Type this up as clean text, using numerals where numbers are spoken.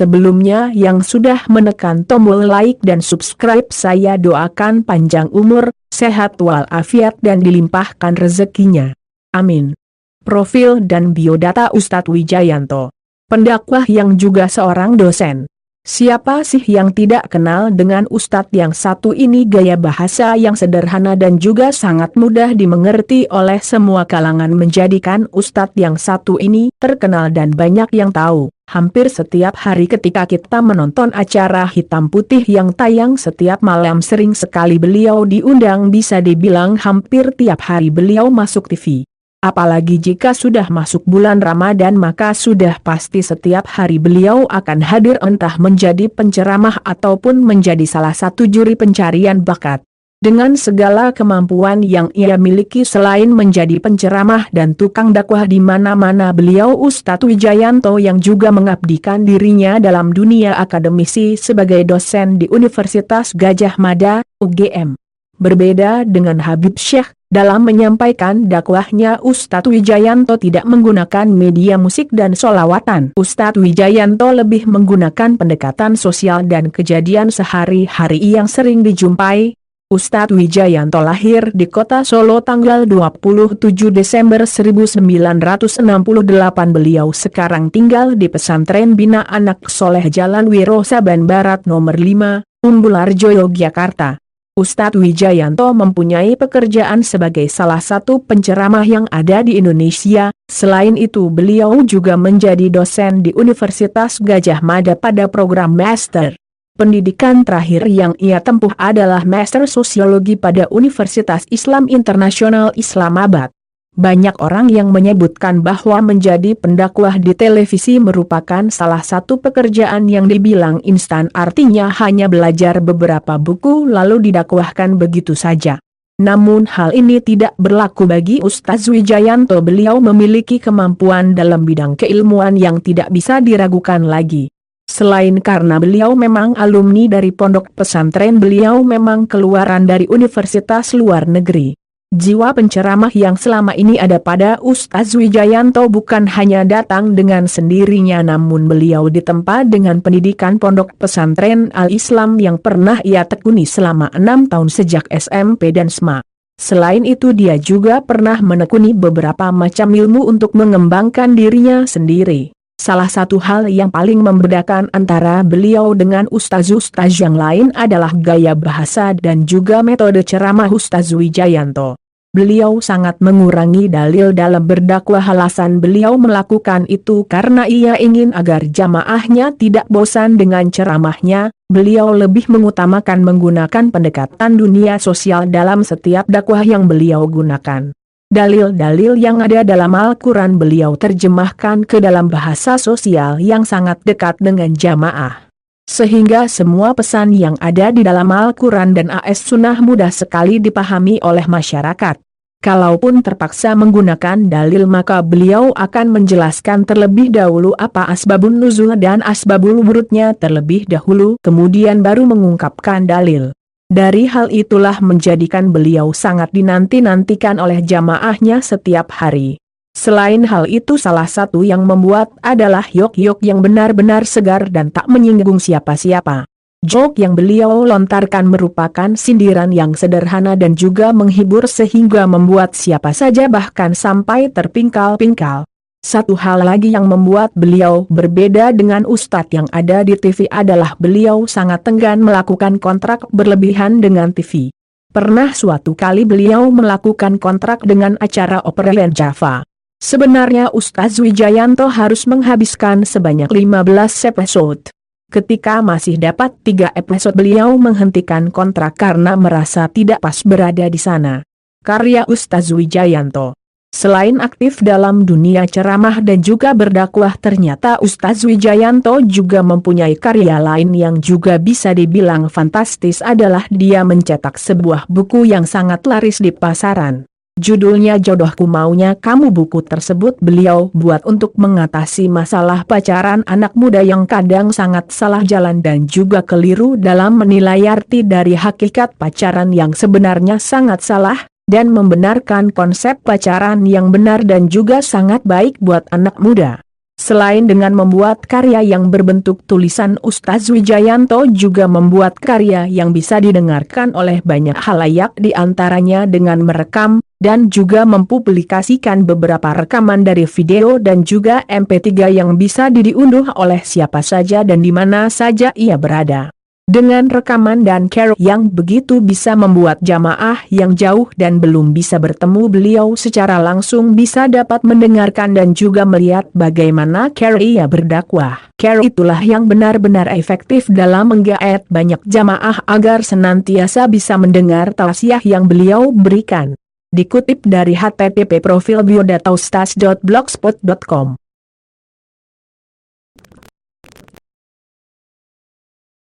sebelumnya yang sudah menekan tombol like dan subscribe. Saya doakan panjang umur, sehat walafiat dan dilimpahkan rezekinya. Amin. Profil dan biodata Ustadz Wijayanto. Pendakwah yang juga seorang dosen. Siapa sih yang tidak kenal dengan Ustadz yang satu ini? Gaya bahasa yang sederhana dan juga sangat mudah dimengerti oleh semua kalangan menjadikan Ustadz yang satu ini terkenal dan banyak yang tahu. Hampir setiap hari ketika kita menonton acara hitam putih yang tayang setiap malam, sering sekali beliau diundang. Bisa dibilang hampir tiap hari beliau masuk TV. Apalagi jika sudah masuk bulan Ramadan, maka sudah pasti setiap hari beliau akan hadir, entah menjadi penceramah ataupun menjadi salah satu juri pencarian bakat. Dengan segala kemampuan yang ia miliki selain menjadi penceramah dan tukang dakwah di mana-mana, beliau Ustadz Wijayanto yang juga mengabdikan dirinya dalam dunia akademisi sebagai dosen di Universitas Gadjah Mada, UGM. Berbeda dengan Habib Syekh, dalam menyampaikan dakwahnya Ustadz Wijayanto tidak menggunakan media musik dan sholawatan. Ustadz Wijayanto lebih menggunakan pendekatan sosial dan kejadian sehari-hari yang sering dijumpai. Ustadz Wijayanto lahir di kota Solo tanggal 27 Desember 1968. Beliau sekarang tinggal di pesantren Bina Anak Soleh Jalan Wiro Saban Barat nomor 5, Umbularjo, Yogyakarta. Ustadz Wijayanto mempunyai pekerjaan sebagai salah satu penceramah yang ada di Indonesia. Selain itu beliau juga menjadi dosen di Universitas Gadjah Mada pada program Master. Pendidikan terakhir yang ia tempuh adalah Master Sosiologi pada Universitas Islam Internasional Islamabad. Banyak orang yang menyebutkan bahwa menjadi pendakwah di televisi merupakan salah satu pekerjaan yang dibilang instan, artinya hanya belajar beberapa buku lalu didakwahkan begitu saja. Namun hal ini tidak berlaku bagi Ustadz Wijayanto. Beliau memiliki kemampuan dalam bidang keilmuan yang tidak bisa diragukan lagi. Selain karena beliau memang alumni dari pondok pesantren, beliau memang keluaran dari universitas luar negeri. Jiwa penceramah yang selama ini ada pada Ustadz Wijayanto bukan hanya datang dengan sendirinya, namun beliau ditempa dengan pendidikan pondok pesantren Al-Islam yang pernah ia tekuni selama 6 tahun sejak SMP dan SMA. Selain itu dia juga pernah menekuni beberapa macam ilmu untuk mengembangkan dirinya sendiri. Salah satu hal yang paling membedakan antara beliau dengan ustaz-ustaz yang lain adalah gaya bahasa dan juga metode ceramah Ustadz Wijayanto. Beliau sangat mengurangi dalil dalam berdakwah. Alasan beliau melakukan itu karena ia ingin agar jamaahnya tidak bosan dengan ceramahnya. Beliau lebih mengutamakan menggunakan pendekatan dunia sosial dalam setiap dakwah yang beliau gunakan. Dalil-dalil yang ada dalam Al-Quran beliau terjemahkan ke dalam bahasa sosial yang sangat dekat dengan jamaah. Sehingga semua pesan yang ada di dalam Al-Quran dan As-Sunnah mudah sekali dipahami oleh masyarakat. Kalaupun terpaksa menggunakan dalil, maka beliau akan menjelaskan terlebih dahulu apa asbabun nuzul dan asbabul wurudnya terlebih dahulu, kemudian baru mengungkapkan dalil. Dari hal itulah menjadikan beliau sangat dinanti-nantikan oleh jamaahnya setiap hari. Selain hal itu, salah satu yang membuat adalah yok-yok yang benar-benar segar dan tak menyinggung siapa-siapa. Jok yang beliau lontarkan merupakan sindiran yang sederhana dan juga menghibur sehingga membuat siapa saja bahkan sampai terpingkal-pingkal. Satu hal lagi yang membuat beliau berbeda dengan ustadz yang ada di TV adalah beliau sangat enggan melakukan kontrak berlebihan dengan TV. Pernah suatu kali beliau melakukan kontrak dengan acara Operaland Java. Sebenarnya Ustadz Wijayanto harus menghabiskan sebanyak 15 episode. Ketika masih dapat 3 episode beliau menghentikan kontrak karena merasa tidak pas berada di sana. Karya Ustadz Wijayanto. Selain aktif dalam dunia ceramah dan juga berdakwah, ternyata Ustadz Wijayanto juga mempunyai karya lain yang juga bisa dibilang fantastis, adalah dia mencetak sebuah buku yang sangat laris di pasaran. Judulnya Jodohku Maunya Kamu. Buku tersebut beliau buat untuk mengatasi masalah pacaran anak muda yang kadang sangat salah jalan dan juga keliru dalam menilai arti dari hakikat pacaran yang sebenarnya sangat salah, dan membenarkan konsep pacaran yang benar dan juga sangat baik buat anak muda. Selain dengan membuat karya yang berbentuk tulisan, Ustaz Wijayanto juga membuat karya yang bisa didengarkan oleh banyak halayak, di antaranya dengan merekam dan juga mempublikasikan beberapa rekaman dari video dan juga MP3 yang bisa diunduh oleh siapa saja dan di mana saja ia berada. Dengan rekaman dan karya yang begitu bisa membuat jamaah yang jauh dan belum bisa bertemu beliau secara langsung bisa dapat mendengarkan dan juga melihat bagaimana karya ia berdakwah. Karya itulah yang benar-benar efektif dalam menggaet banyak jamaah agar senantiasa bisa mendengar tausiah yang beliau berikan. Dikutip dari http://profilbiodataustaz.blogspot.com